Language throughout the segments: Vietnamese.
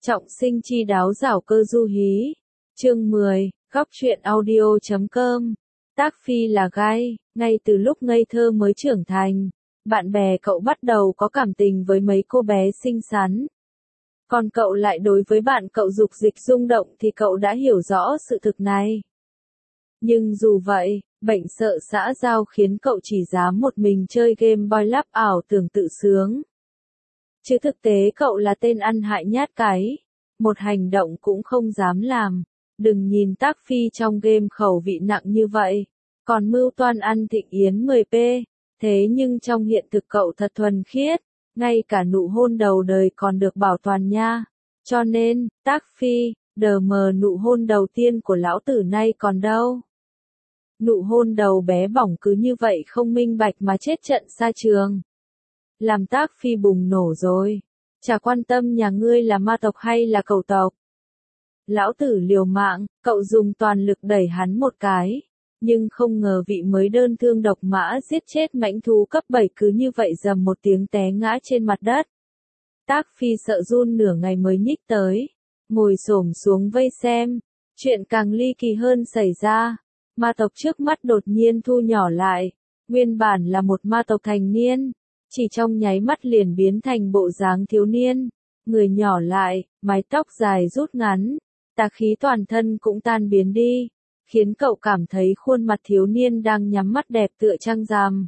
Trọng sinh chi đáo giảo cơ du hí. Chương 10, góc truyện audio.com. Tác Phi là gai, ngay từ lúc ngây thơ mới trưởng thành, bạn bè cậu bắt đầu có cảm tình với mấy cô bé xinh xắn. Còn cậu lại đối với bạn cậu dục dịch rung động thì cậu đã hiểu rõ sự thực này. Nhưng dù vậy, bệnh sợ xã giao khiến cậu chỉ dám một mình chơi game Boy Lab ảo tưởng tự sướng. Chứ thực tế cậu là tên ăn hại nhát cái, một hành động cũng không dám làm. Đừng nhìn Tác Phi trong game khẩu vị nặng như vậy, còn mưu toan ăn thịnh yến 10p, thế nhưng trong hiện thực cậu thật thuần khiết, ngay cả nụ hôn đầu đời còn được bảo toàn nha. Cho nên, Tác Phi, đờ mờ nụ hôn đầu tiên của lão tử nay còn đâu. Nụ hôn đầu bé bỏng cứ như vậy không minh bạch mà chết trận xa trường. Làm Tác Phi bùng nổ rồi, chả quan tâm nhà ngươi là ma tộc hay là cầu tộc. Lão tử liều mạng, cậu dùng toàn lực đẩy hắn một cái, nhưng không ngờ vị mới đơn thương độc mã giết chết mãnh thú cấp 7 cứ như vậy dầm một tiếng té ngã trên mặt đất. Tác Phi sợ run nửa ngày mới nhích tới, ngồi xổm xuống vây xem. Chuyện càng ly kỳ hơn xảy ra, ma tộc trước mắt đột nhiên thu nhỏ lại, nguyên bản là một ma tộc thành niên, chỉ trong nháy mắt liền biến thành bộ dáng thiếu niên, người nhỏ lại, mái tóc dài rút ngắn, tà khí toàn thân cũng tan biến đi, khiến cậu cảm thấy khuôn mặt thiếu niên đang nhắm mắt đẹp tựa trăng rằm.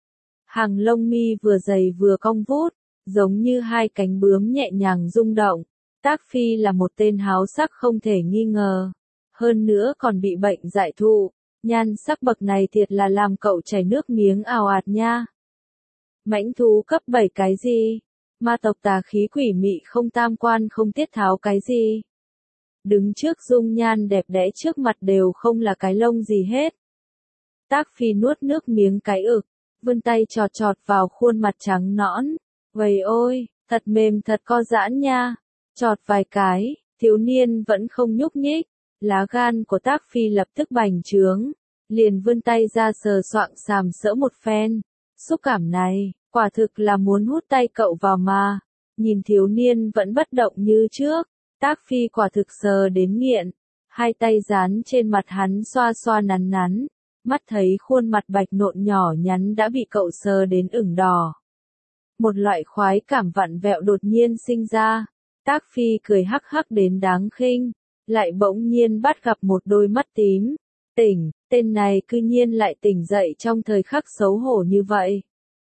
Hàng lông mi vừa dày vừa cong vút, giống như hai cánh bướm nhẹ nhàng rung động. Tác Phi là một tên háo sắc không thể nghi ngờ, hơn nữa còn bị bệnh dại thụ, nhan sắc bậc này thiệt là làm cậu chảy nước miếng ào ạt nha. Mãnh thú cấp 7 cái gì? Ma tộc tà khí quỷ mị không tam quan không tiết tháo cái gì? Đứng trước dung nhan đẹp đẽ trước mặt đều không là cái lông gì hết. Tác Phi nuốt nước miếng cái ực, vươn tay chọt chọt vào khuôn mặt trắng nõn. Vầy ôi, thật mềm thật co giãn nha. Chọt vài cái, thiếu niên vẫn không nhúc nhích. Lá gan của Tác Phi lập tức bành trướng, liền vươn tay ra sờ soạng sàm sỡ một phen. Xúc cảm này, quả thực là muốn hút tay cậu vào mà. Nhìn thiếu niên vẫn bất động như trước, Tác Phi quả thực sờ đến nghiện, hai tay dán trên mặt hắn xoa xoa nắn nắn, mắt thấy khuôn mặt bạch nộn nhỏ nhắn đã bị cậu sờ đến ửng đỏ. Một loại khoái cảm vặn vẹo đột nhiên sinh ra, Tác Phi cười hắc hắc đến đáng khinh, lại bỗng nhiên bắt gặp một đôi mắt tím. Tỉnh, tên này cư nhiên lại tỉnh dậy trong thời khắc xấu hổ như vậy.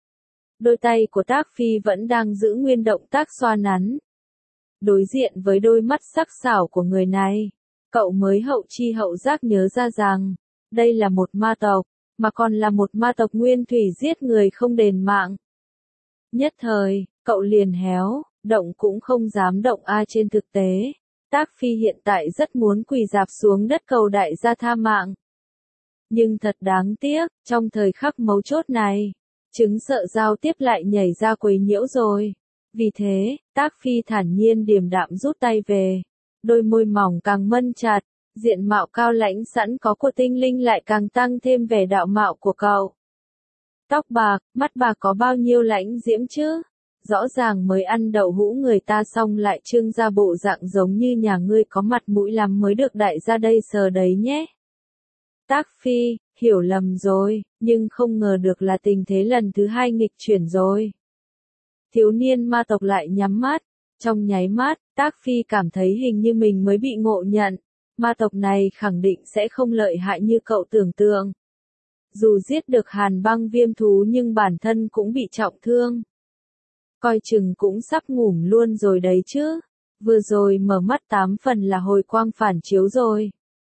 Đôi tay của Tác Phi vẫn đang giữ nguyên động tác xoa nắn. Đối diện với đôi mắt sắc sảo của người này, cậu mới hậu chi hậu giác nhớ ra rằng, đây là một ma tộc, mà còn là một ma tộc nguyên thủy giết người không đền mạng. Nhất thời, cậu liền héo, động cũng không dám động trên thực tế. Tác Phi hiện tại rất muốn quỳ rạp xuống đất cầu đại gia tha mạng. Nhưng thật đáng tiếc, trong thời khắc mấu chốt này, chứng sợ giao tiếp lại nhảy ra quấy nhiễu rồi. Vì thế, Tác Phi thản nhiên điềm đạm rút tay về. Đôi môi mỏng càng mân chặt, diện mạo cao lãnh sẵn có của tinh linh lại càng tăng thêm vẻ đạo mạo của cậu. Tóc bạc, mắt bạc có bao nhiêu lãnh diễm chứ? Rõ ràng mới ăn đậu hũ người ta xong lại trưng ra bộ dạng giống như nhà ngươi có mặt mũi lắm mới được đại gia đây sờ đấy nhé. Tác Phi, hiểu lầm rồi, nhưng không ngờ được là tình thế lần thứ hai nghịch chuyển rồi. Thiếu niên ma tộc lại nhắm mắt, trong nháy mắt, Tác Phi cảm thấy hình như mình mới bị ngộ nhận, ma tộc này khẳng định sẽ không lợi hại như cậu tưởng tượng. Dù giết được Hàn Băng viêm thú nhưng bản thân cũng bị trọng thương. Coi chừng cũng sắp ngủm luôn rồi đấy chứ, vừa rồi mở mắt 8 phần là hồi quang phản chiếu rồi.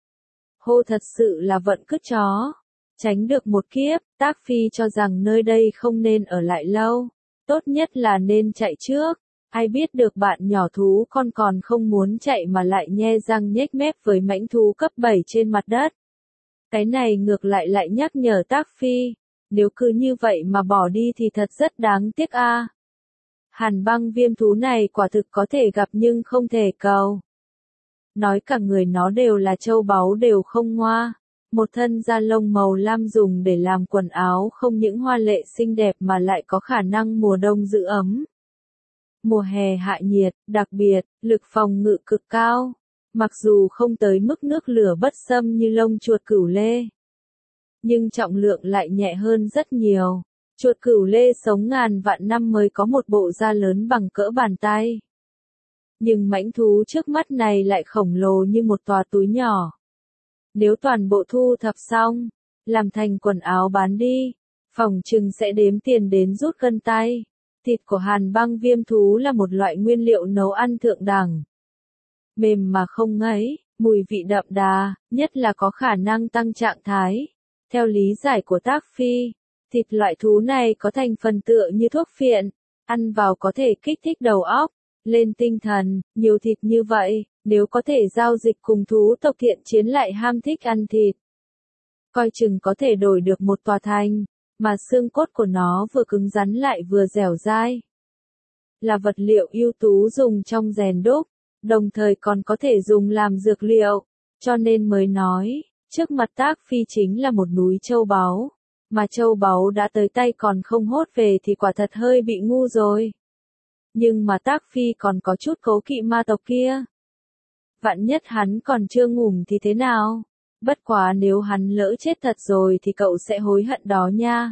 Hô thật sự là vận cứt chó, tránh được một kiếp, Tác Phi cho rằng nơi đây không nên ở lại lâu, tốt nhất là nên chạy trước, ai biết được bạn nhỏ thú con còn không muốn chạy mà lại nhe răng nhếch mép với mãnh thú cấp 7 trên mặt đất. Cái này ngược lại nhắc nhở Tác Phi, nếu cứ như vậy mà bỏ đi thì thật rất đáng tiếc a. Hàn Băng viêm thú này quả thực có thể gặp nhưng không thể cầu. Nói cả người nó đều là châu báu đều không ngoa. Một thân da lông màu lam dùng để làm quần áo không những hoa lệ xinh đẹp mà lại có khả năng mùa đông giữ ấm. Mùa hè hạ nhiệt, đặc biệt, lực phòng ngự cực cao. Mặc dù không tới mức nước lửa bất xâm như lông chuột cửu lê, nhưng trọng lượng lại nhẹ hơn rất nhiều. Chuột cửu lê sống ngàn vạn năm mới có một bộ da lớn bằng cỡ bàn tay. Nhưng mãnh thú trước mắt này lại khổng lồ như một tòa túi nhỏ. Nếu toàn bộ thu thập xong, làm thành quần áo bán đi, phỏng chừng sẽ đếm tiền đến rút gân tay. Thịt của hàn băng viêm thú là một loại nguyên liệu nấu ăn thượng đẳng. Mềm mà không ngấy, mùi vị đậm đà, nhất là có khả năng tăng trạng thái. Theo lý giải của Tác Phi, thịt loại thú này có thành phần tựa như thuốc phiện, ăn vào có thể kích thích đầu óc, lên tinh thần, nhiều thịt như vậy, nếu có thể giao dịch cùng thú tộc thiện chiến lại ham thích ăn thịt. Coi chừng có thể đổi được một tòa thành, mà xương cốt của nó vừa cứng rắn lại vừa dẻo dai. Là vật liệu ưu tú dùng trong rèn đúc, đồng thời còn có thể dùng làm dược liệu, cho nên mới nói, trước mặt Tác Phi chính là một núi châu báu, mà châu báu đã tới tay còn không hốt về thì quả thật hơi bị ngu rồi. Nhưng mà Tác Phi còn có chút cố kỵ ma tộc kia. Vạn nhất hắn còn chưa ngủm thì thế nào? Bất quá nếu hắn lỡ chết thật rồi thì cậu sẽ hối hận đó nha.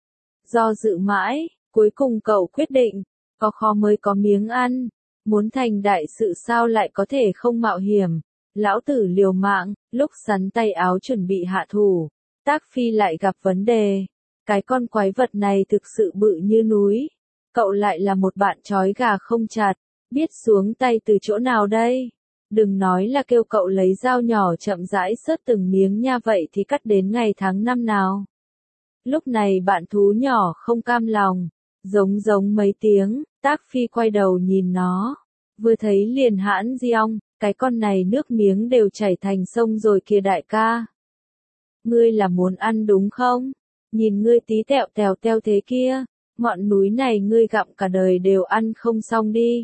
Do dự mãi, cuối cùng cậu quyết định, có kho mới có miếng ăn, muốn thành đại sự sao lại có thể không mạo hiểm. Lão tử liều mạng, lúc sắn tay áo chuẩn bị hạ thủ, Tác Phi lại gặp vấn đề. Cái con quái vật này thực sự bự như núi. Cậu lại là một bạn trói gà không chặt, biết xuống tay từ chỗ nào đây? Đừng nói là kêu cậu lấy dao nhỏ chậm rãi xớt từng miếng nha, vậy thì cắt đến ngày tháng năm nào? Lúc này bạn thú nhỏ không cam lòng, giống mấy tiếng, Tác Phi quay đầu nhìn nó, vừa thấy liền hãn giọng, cái con này nước miếng đều chảy thành sông rồi kìa đại ca. Ngươi là muốn ăn đúng không? Nhìn ngươi tí tẹo teo thế kia, ngọn núi này ngươi gặm cả đời đều ăn không xong đi.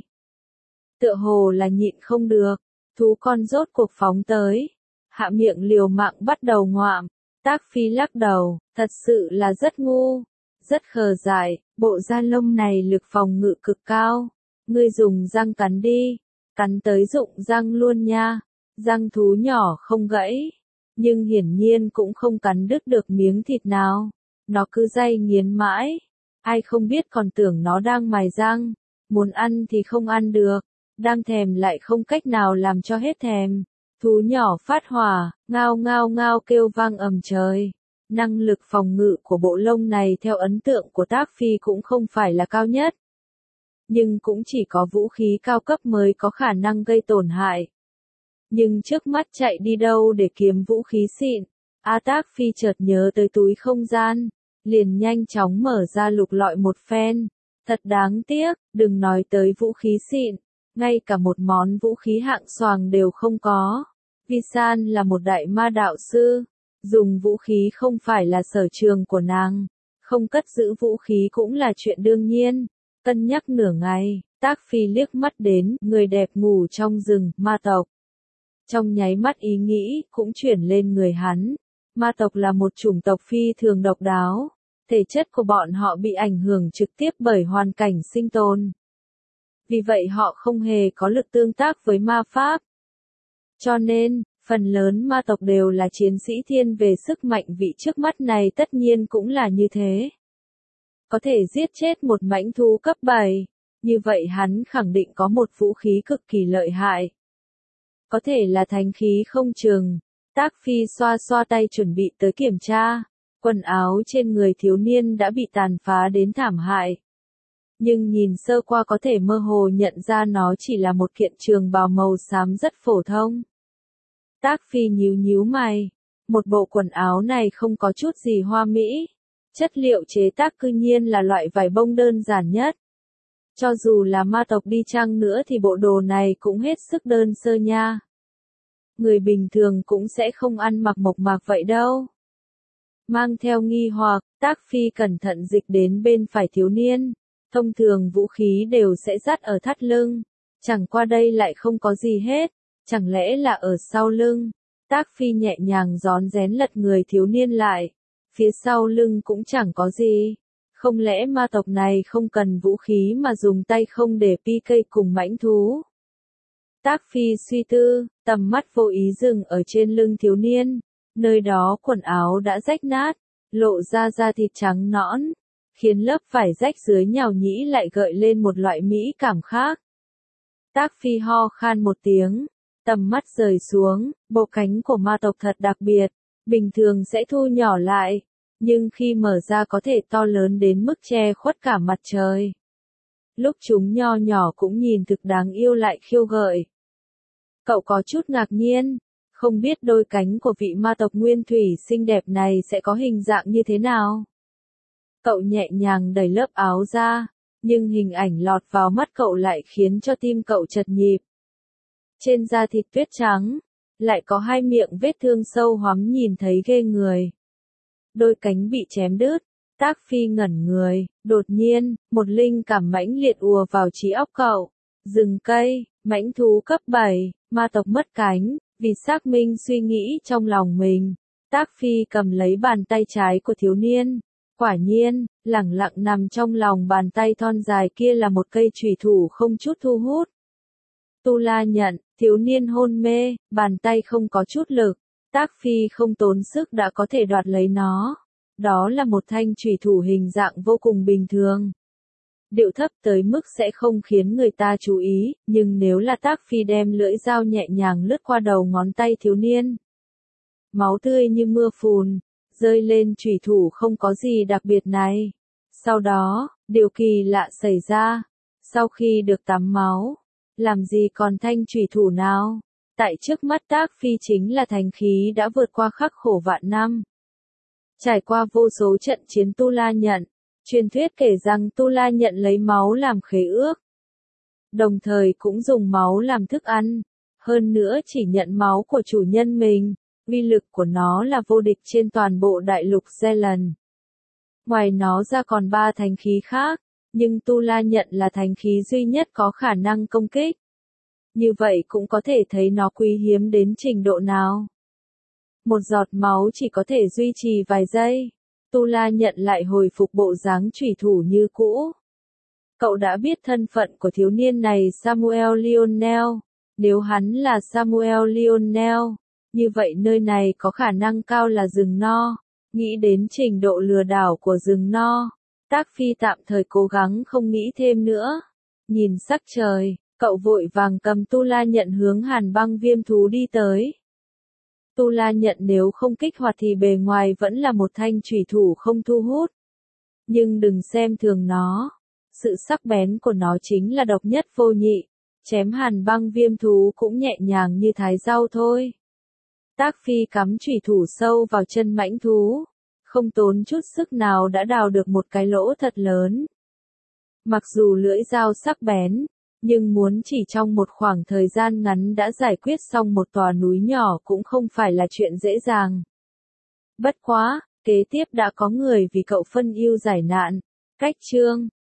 Tựa hồ là nhịn không được, thú con rốt cuộc phóng tới, hạ miệng liều mạng bắt đầu ngoạm. Tác Phi lắc đầu, thật sự là rất ngu, rất khờ dại, bộ da lông này lực phòng ngự cực cao. Ngươi dùng răng cắn đi, cắn tới rụng răng luôn nha. Răng thú nhỏ không gãy, nhưng hiển nhiên cũng không cắn đứt được miếng thịt nào. Nó cứ day nghiến mãi, ai không biết còn tưởng nó đang mài răng, muốn ăn thì không ăn được, đang thèm lại không cách nào làm cho hết thèm. Thú nhỏ phát hỏa, ngao ngao kêu vang ầm trời. Năng lực phòng ngự của bộ lông này theo ấn tượng của Tác Phi cũng không phải là cao nhất. Nhưng cũng chỉ có vũ khí cao cấp mới có khả năng gây tổn hại. Nhưng trước mắt chạy đi đâu để kiếm vũ khí xịn? Tác Phi chợt nhớ tới túi không gian, liền nhanh chóng mở ra lục lọi một phen. Thật đáng tiếc, đừng nói tới vũ khí xịn, ngay cả một món vũ khí hạng xoàng đều không có. Vi San là một đại ma đạo sư, dùng vũ khí không phải là sở trường của nàng, không cất giữ vũ khí cũng là chuyện đương nhiên. Cân nhắc nửa ngày, Tác Phi liếc mắt đến người đẹp ngủ trong rừng, ma tộc. Trong nháy mắt ý nghĩ cũng chuyển lên người hắn. Ma tộc là một chủng tộc phi thường độc đáo, thể chất của bọn họ bị ảnh hưởng trực tiếp bởi hoàn cảnh sinh tồn. Vì vậy họ không hề có lực tương tác với ma pháp. Cho nên, phần lớn ma tộc đều là chiến sĩ thiên về sức mạnh, vị trước mắt này tất nhiên cũng là như thế. Có thể giết chết một mãnh thú cấp 7, như vậy hắn khẳng định có một vũ khí cực kỳ lợi hại. Có thể là thánh khí không chừng. Tác Phi xoa xoa tay chuẩn bị tới kiểm tra. Quần áo trên người thiếu niên đã bị tàn phá đến thảm hại. Nhưng nhìn sơ qua có thể mơ hồ nhận ra nó chỉ là một kiện trường bào màu xám rất phổ thông. Tác Phi nhíu mày. Một bộ quần áo này không có chút gì hoa mỹ. Chất liệu chế tác cư nhiên là loại vải bông đơn giản nhất. Cho dù là ma tộc đi chăng nữa thì bộ đồ này cũng hết sức đơn sơ nha. Người bình thường cũng sẽ không ăn mặc mộc mạc vậy đâu. Mang theo nghi hoặc, Tác Phi cẩn thận dịch đến bên phải thiếu niên. Thông thường vũ khí đều sẽ dắt ở thắt lưng. Chẳng qua đây lại không có gì hết. Chẳng lẽ là ở sau lưng? Tác Phi nhẹ nhàng rón rén lật người thiếu niên lại. Phía sau lưng cũng chẳng có gì. Không lẽ ma tộc này không cần vũ khí mà dùng tay không để PK cùng mãnh thú? Tác Phi suy tư, tầm mắt vô ý dừng ở trên lưng thiếu niên, nơi đó quần áo đã rách nát, lộ ra da thịt trắng nõn, khiến lớp vải rách dưới nhào nhĩ lại gợi lên một loại mỹ cảm khác. Tác Phi ho khan một tiếng, tầm mắt rời xuống, bộ cánh của ma tộc thật đặc biệt, bình thường sẽ thu nhỏ lại, nhưng khi mở ra có thể to lớn đến mức che khuất cả mặt trời. Lúc chúng nho nhỏ cũng nhìn thực đáng yêu lại khiêu gợi. Cậu có chút ngạc nhiên, không biết đôi cánh của vị ma tộc nguyên thủy xinh đẹp này sẽ có hình dạng như thế nào. Cậu nhẹ nhàng đẩy lớp áo ra, nhưng hình ảnh lọt vào mắt cậu lại khiến cho tim cậu chật nhịp. Trên da thịt tuyết trắng, lại có hai miệng vết thương sâu hoắm nhìn thấy ghê người. Đôi cánh bị chém đứt, Tác Phi ngẩn người, đột nhiên, một linh cảm mãnh liệt ùa vào trí óc cậu. Rừng cây, mãnh thú cấp 7, ma tộc mất cánh, vì xác minh suy nghĩ trong lòng mình. Tác Phi cầm lấy bàn tay trái của thiếu niên. Quả nhiên, lẳng lặng nằm trong lòng bàn tay thon dài kia là một cây chùy thủ không chút thu hút. Tu La nhận, thiếu niên hôn mê, bàn tay không có chút lực. Tác Phi không tốn sức đã có thể đoạt lấy nó. Đó là một thanh chùy thủ hình dạng vô cùng bình thường. Điệu thấp tới mức sẽ không khiến người ta chú ý, nhưng nếu là Tác Phi đem lưỡi dao nhẹ nhàng lướt qua đầu ngón tay thiếu niên. Máu tươi như mưa phùn, rơi lên chùy thủ không có gì đặc biệt này. Sau đó, điều kỳ lạ xảy ra. Sau khi được tắm máu, làm gì còn thanh chùy thủ nào? Tại trước mắt Tác Phi chính là thánh khí đã vượt qua khắc khổ vạn năm. Trải qua vô số trận chiến Tu La nhận, truyền thuyết kể rằng Tu La nhận lấy máu làm khế ước. Đồng thời cũng dùng máu làm thức ăn. Hơn nữa chỉ nhận máu của chủ nhân mình, uy lực của nó là vô địch trên toàn bộ đại lục Zealand. Ngoài nó ra còn 3 thánh khí khác, nhưng Tu La nhận là thánh khí duy nhất có khả năng công kích. Như vậy cũng có thể thấy nó quý hiếm đến trình độ nào. Một giọt máu chỉ có thể duy trì vài giây. Tu La nhận lại hồi phục bộ dáng chủy thủ như cũ. Cậu đã biết thân phận của thiếu niên này Samuel Lionel. Nếu hắn là Samuel Lionel, như vậy nơi này có khả năng cao là rừng no. Nghĩ đến trình độ lừa đảo của rừng no, Tác Phi tạm thời cố gắng không nghĩ thêm nữa. Nhìn sắc trời, cậu vội vàng cầm Tu La nhận hướng Hàn Băng Viêm thú đi tới. Tu La nhận nếu không kích hoạt thì bề ngoài vẫn là một thanh chủy thủ không thu hút. Nhưng đừng xem thường nó. Sự sắc bén của nó chính là độc nhất vô nhị. Chém Hàn Băng Viêm thú cũng nhẹ nhàng như thái rau thôi. Tác Phi cắm chủy thủ sâu vào chân mãnh thú. Không tốn chút sức nào đã đào được một cái lỗ thật lớn. Mặc dù lưỡi dao sắc bén, nhưng muốn chỉ trong một khoảng thời gian ngắn đã giải quyết xong một tòa núi nhỏ cũng không phải là chuyện dễ dàng. Bất quá, kế tiếp đã có người vì cậu phân ưu giải nạn. Cách chương